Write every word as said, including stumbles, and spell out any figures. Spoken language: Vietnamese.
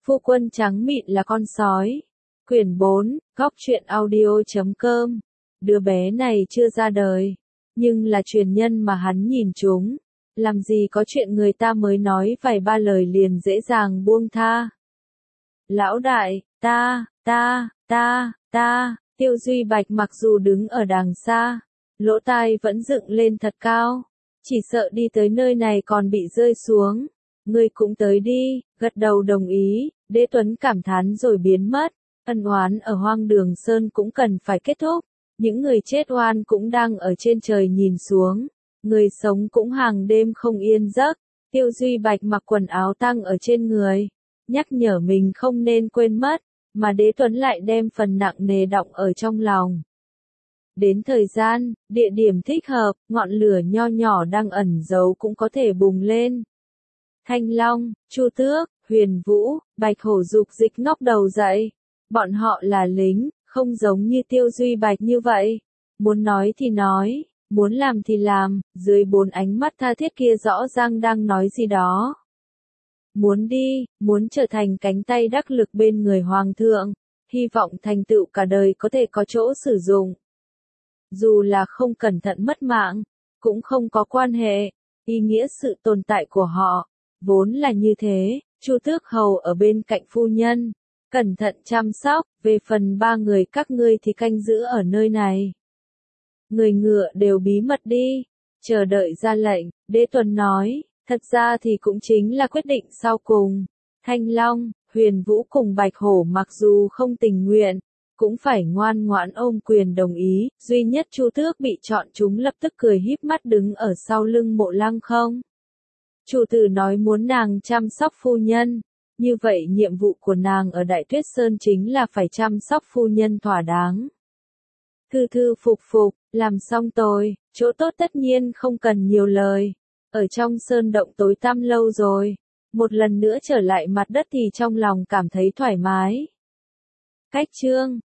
Phu quân trắng mịn là con sói. Quyển bốn, góc truyện audio.com. Đứa bé này chưa ra đời, nhưng là truyền nhân mà hắn nhìn chúng. Làm gì có chuyện người ta mới nói vài ba lời liền dễ dàng buông tha. Lão đại, ta, ta, ta, ta, Tiêu Duy Bạch mặc dù đứng ở đàng xa, lỗ tai vẫn dựng lên thật cao, chỉ sợ đi tới nơi này còn bị rơi xuống. Ngươi cũng tới đi, gật đầu đồng ý, Đế Tuấn cảm thán rồi biến mất. Ân oán ở Hoang Đường Sơn cũng cần phải kết thúc, những người chết oan cũng đang ở trên trời nhìn xuống, người sống cũng hàng đêm không yên giấc. Tiêu Duy Bạch mặc quần áo tang ở trên người, nhắc nhở mình không nên quên mất, mà Đế Tuấn lại đem phần nặng nề đọng ở trong lòng. Đến thời gian, địa điểm thích hợp, ngọn lửa nho nhỏ đang ẩn giấu cũng có thể bùng lên. Thanh Long, Chu Tước, Huyền Vũ, Bạch Hổ dục dịch ngóc đầu dậy. Bọn họ là lính, không giống như Tiêu Duy Bạch như vậy. Muốn nói thì nói, muốn làm thì làm, dưới bốn ánh mắt tha thiết kia rõ ràng đang nói gì đó. Muốn đi, muốn trở thành cánh tay đắc lực bên người Hoàng thượng, hy vọng thành tựu cả đời có thể có chỗ sử dụng. Dù là không cẩn thận mất mạng, cũng không có quan hệ, ý nghĩa sự tồn tại của họ, vốn là như thế. Chu Tước hầu ở bên cạnh phu nhân, cẩn thận chăm sóc, về phần ba người các ngươi thì canh giữ ở nơi này. Người ngựa đều bí mật đi, chờ đợi ra lệnh. Đế Tuấn nói, thật ra thì cũng chính là quyết định sau cùng. Thanh Long, Huyền Vũ cùng Bạch Hổ mặc dù không tình nguyện, cũng phải ngoan ngoãn ôm quyền đồng ý, duy nhất Chu Tước bị chọn chúng lập tức cười híp mắt đứng ở sau lưng Mộ Lăng Không. Chủ tử nói muốn nàng chăm sóc phu nhân, như vậy nhiệm vụ của nàng ở Đại Tuyết Sơn chính là phải chăm sóc phu nhân thỏa đáng. Thư thư phục phục, làm xong tôi, chỗ tốt tất nhiên không cần nhiều lời. Ở trong sơn động tối tăm lâu rồi, một lần nữa trở lại mặt đất thì trong lòng cảm thấy thoải mái. Cách chương